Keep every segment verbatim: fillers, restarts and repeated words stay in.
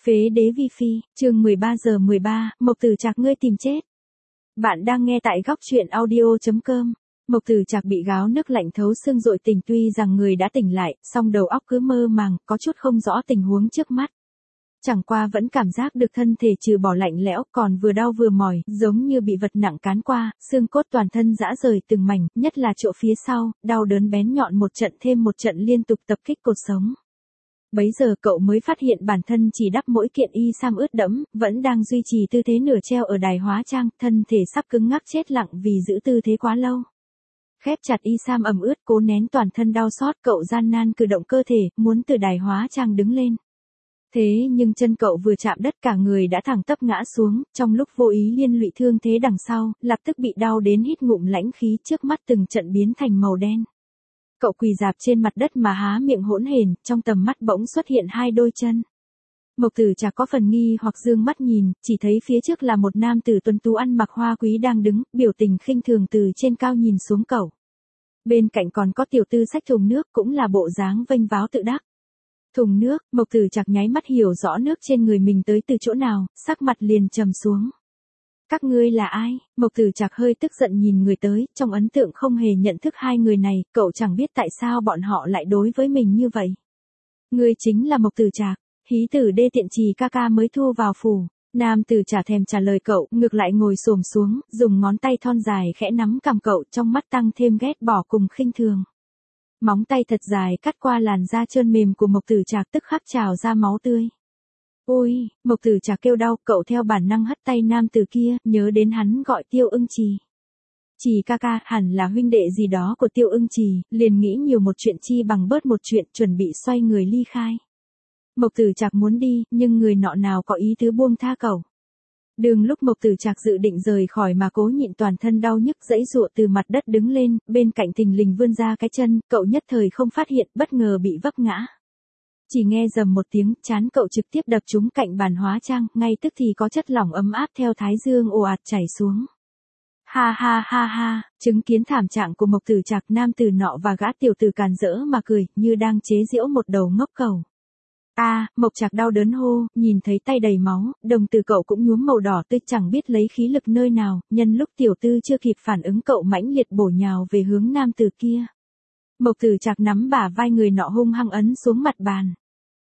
Phế đế vi phi, chương mười ba giờ mười ba, Mộc Tử Trạc ngươi tìm chết. Bạn đang nghe tại góc truyện audio chấm com. Mộc Tử Trạc bị gáo nước lạnh thấu xương dội tỉnh, tuy rằng người đã tỉnh lại, song đầu óc cứ mơ màng, có chút không rõ tình huống trước mắt. Chẳng qua vẫn cảm giác được thân thể trừ bỏ lạnh lẽo, còn vừa đau vừa mỏi, giống như bị vật nặng cán qua, xương cốt toàn thân rã rời từng mảnh, nhất là chỗ phía sau, đau đớn bén nhọn một trận thêm một trận liên tục tập kích cột sống. Bấy giờ cậu mới phát hiện bản thân chỉ đắp mỗi kiện y sam ướt đẫm, vẫn đang duy trì tư thế nửa treo ở đài hóa trang, thân thể sắp cứng ngắc chết lặng vì giữ tư thế quá lâu. Khép chặt y sam ẩm ướt, cố nén toàn thân đau xót, cậu gian nan cử động cơ thể, muốn từ đài hóa trang đứng lên. Thế nhưng chân cậu vừa chạm đất cả người đã thẳng tắp ngã xuống, trong lúc vô ý liên lụy thương thế đằng sau, lập tức bị đau đến hít ngụm lãnh khí, trước mắt từng trận biến thành màu đen. Cậu quỳ dạp trên mặt đất mà há miệng hỗn hển, trong tầm mắt bỗng xuất hiện hai đôi chân. Mộc Tử Trạc có phần nghi hoặc dương mắt nhìn, chỉ thấy phía trước là một nam tử tuấn tú ăn mặc hoa quý đang đứng, biểu tình khinh thường từ trên cao nhìn xuống cậu. Bên cạnh còn có tiểu tư xách thùng nước, cũng là bộ dáng vênh váo tự đắc. Thùng nước, Mộc Tử Trạc nháy mắt hiểu rõ nước trên người mình tới từ chỗ nào, sắc mặt liền trầm xuống. Các ngươi là ai? Mộc Tử Trạc hơi tức giận nhìn người tới, trong ấn tượng không hề nhận thức hai người này, cậu chẳng biết tại sao bọn họ lại đối với mình như vậy. Ngươi chính là Mộc Tử Trạc, hí tử đê tiện trì ca ca mới thu vào phủ. Nam tử chả thèm trả lời cậu, ngược lại ngồi xổm xuống, dùng ngón tay thon dài khẽ nắm cằm cậu, trong mắt tăng thêm ghét bỏ cùng khinh thường. Móng tay thật dài cắt qua làn da trơn mềm của Mộc Tử Trạc, tức khắc trào ra máu tươi. Ôi, Mộc Tử Trạc kêu đau, cậu theo bản năng hất tay nam tử kia, nhớ đến hắn gọi Tiêu Ưng Trì. Trì ca ca, hẳn là huynh đệ gì đó của Tiêu Ưng Trì, liền nghĩ nhiều một chuyện chi bằng bớt một chuyện, chuẩn bị xoay người ly khai. Mộc Tử Trạc muốn đi, nhưng người nọ nào có ý tứ buông tha cậu. Đường lúc Mộc Tử Trạc dự định rời khỏi mà cố nhịn toàn thân đau nhức giãy giụa từ mặt đất đứng lên, bên cạnh thình lình vươn ra cái chân, cậu nhất thời không phát hiện, bất ngờ bị vấp ngã. Chỉ nghe rầm một tiếng, trán cậu trực tiếp đập trúng cạnh bàn hóa trang, ngay tức thì có chất lỏng ấm áp theo thái dương ồ ạt chảy xuống. Ha ha ha ha, chứng kiến thảm trạng của Mộc Tử Trạc, nam tử nọ và gã tiểu tử càn rỡ mà cười, như đang chế giễu một đầu ngốc cầu. A, à, Mộc Trạc đau đớn hô, nhìn thấy tay đầy máu, đồng tử cậu cũng nhuốm màu đỏ tươi, chẳng biết lấy khí lực nơi nào, nhân lúc tiểu tư chưa kịp phản ứng cậu mãnh liệt bổ nhào về hướng nam tử kia. Mộc Tử Trạc nắm bả vai người nọ hung hăng ấn xuống mặt bàn.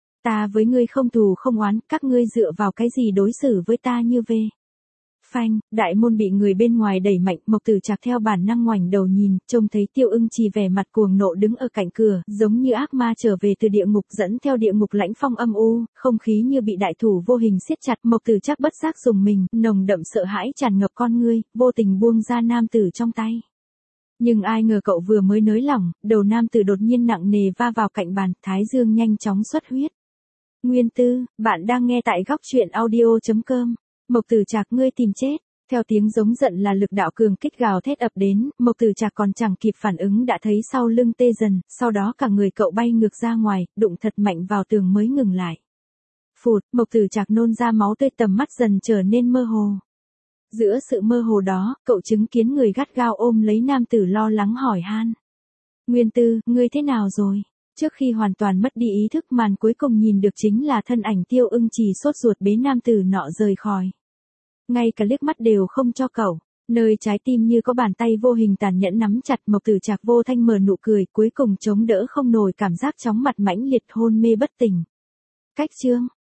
Ta với ngươi không thù không oán, các ngươi dựa vào cái gì đối xử với ta như về. Phanh, đại môn bị người bên ngoài đẩy mạnh, Mộc Tử Trạc theo bản năng ngoảnh đầu nhìn, trông thấy Tiêu Ưng Trì vẻ mặt cuồng nộ đứng ở cạnh cửa, giống như ác ma trở về từ địa ngục, dẫn theo địa ngục lãnh phong âm u, không khí như bị đại thủ vô hình siết chặt. Mộc Tử Trạc bất giác dùng mình, nồng đậm sợ hãi tràn ngập con ngươi, vô tình buông ra nam tử trong tay. Nhưng ai ngờ cậu vừa mới nới lỏng, đầu nam tử đột nhiên nặng nề va vào cạnh bàn, thái dương nhanh chóng xuất huyết. Nguyên tư, bạn đang nghe tại góc truyện audio chấm com. Mộc Tử Trạc ngươi tìm chết. Theo tiếng giống giận là lực đạo cường kích gào thét ập đến, Mộc Tử Trạc còn chẳng kịp phản ứng đã thấy sau lưng tê dần, sau đó cả người cậu bay ngược ra ngoài, đụng thật mạnh vào tường mới ngừng lại. Phụt, Mộc Tử Trạc nôn ra máu tươi, tầm mắt dần trở nên mơ hồ. Giữa sự mơ hồ đó, cậu chứng kiến người gắt gao ôm lấy nam tử lo lắng hỏi han. Nguyên tư, ngươi thế nào rồi? Trước khi hoàn toàn mất đi ý thức, màn cuối cùng nhìn được chính là thân ảnh Tiêu Ưng Trì sốt ruột bế nam tử nọ rời khỏi. Ngay cả liếc mắt đều không cho cậu, nơi trái tim như có bàn tay vô hình tàn nhẫn nắm chặt. Mộc Tử Trạc vô thanh mờ nụ cười, cuối cùng chống đỡ không nổi cảm giác chóng mặt mãnh liệt, hôn mê bất tỉnh. Cách chương,